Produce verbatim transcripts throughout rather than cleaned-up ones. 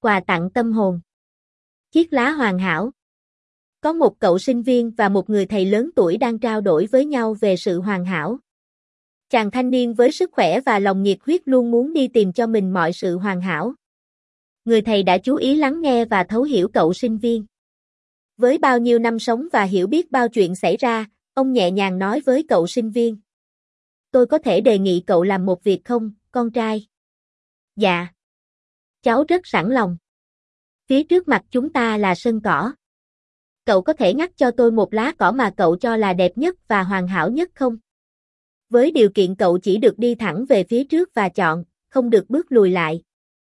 quà tặng tâm hồn. Chiếc lá hoàn hảo. Có một cậu sinh viên và một người thầy lớn tuổi đang trao đổi với nhau về sự hoàn hảo. Chàng thanh niên với sức khỏe và lòng nhiệt huyết luôn muốn đi tìm cho mình mọi sự hoàn hảo. Người thầy đã chú ý lắng nghe và thấu hiểu cậu sinh viên. Với bao nhiêu năm sống và hiểu biết bao chuyện xảy ra, ông nhẹ nhàng nói với cậu sinh viên. Tôi có thể đề nghị cậu làm một việc không, con trai? Dạ. Cháu rất sẵn lòng. Phía trước mặt chúng ta là sân cỏ. Cậu có thể ngắt cho tôi một lá cỏ mà cậu cho là đẹp nhất và hoàn hảo nhất không? Với điều kiện cậu chỉ được đi thẳng về phía trước và chọn, không được bước lùi lại.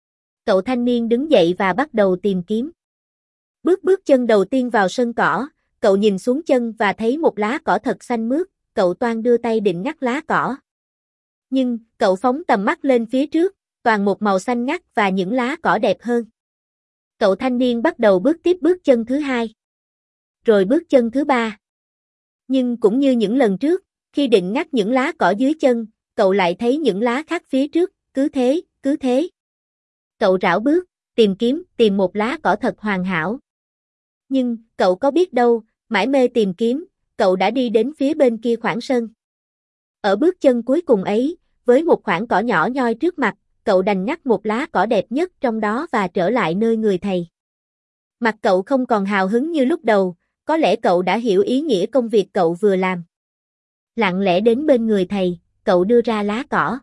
Cậu thanh niên đứng dậy và bắt đầu tìm kiếm. Bước bước chân đầu tiên vào sân cỏ, cậu nhìn xuống chân và thấy một lá cỏ thật xanh mướt, cậu toan đưa tay định ngắt lá cỏ. Nhưng, cậu phóng tầm mắt lên phía trước, toàn một màu xanh ngắt và những lá cỏ đẹp hơn. Cậu thanh niên bắt đầu bước tiếp bước chân thứ hai. Rồi bước chân thứ ba. Nhưng cũng như những lần trước, khi định ngắt những lá cỏ dưới chân, cậu lại thấy những lá khác phía trước, cứ thế, cứ thế. Cậu rảo bước, tìm kiếm, tìm một lá cỏ thật hoàn hảo. Nhưng, cậu có biết đâu, mải mê tìm kiếm, cậu đã đi đến phía bên kia khoảng sân. Ở bước chân cuối cùng ấy, với một khoảng cỏ nhỏ nhoi trước mặt, cậu đành ngắt một lá cỏ đẹp nhất trong đó và trở lại nơi người thầy. Mặt cậu không còn hào hứng như lúc đầu, có lẽ cậu đã hiểu ý nghĩa công việc cậu vừa làm. Lặng lẽ đến bên người thầy, cậu đưa ra lá cỏ.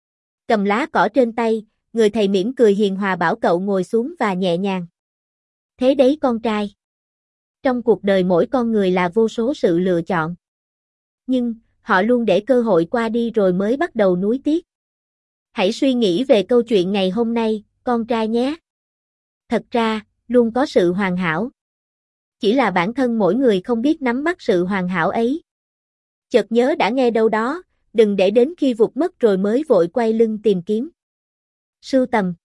Cầm lá cỏ trên tay, người thầy mỉm cười hiền hòa bảo cậu ngồi xuống và nhẹ nhàng. Thế đấy con trai. Trong cuộc đời mỗi con người là vô số sự lựa chọn. Nhưng, họ luôn để cơ hội qua đi rồi mới bắt đầu nuối tiếc. Hãy suy nghĩ về câu chuyện ngày hôm nay, con trai nhé. Thật ra, luôn có sự hoàn hảo. Chỉ là bản thân mỗi người không biết nắm bắt sự hoàn hảo ấy. Chợt nhớ đã nghe đâu đó, đừng để đến khi vụt mất rồi mới vội quay lưng tìm kiếm. Sưu tầm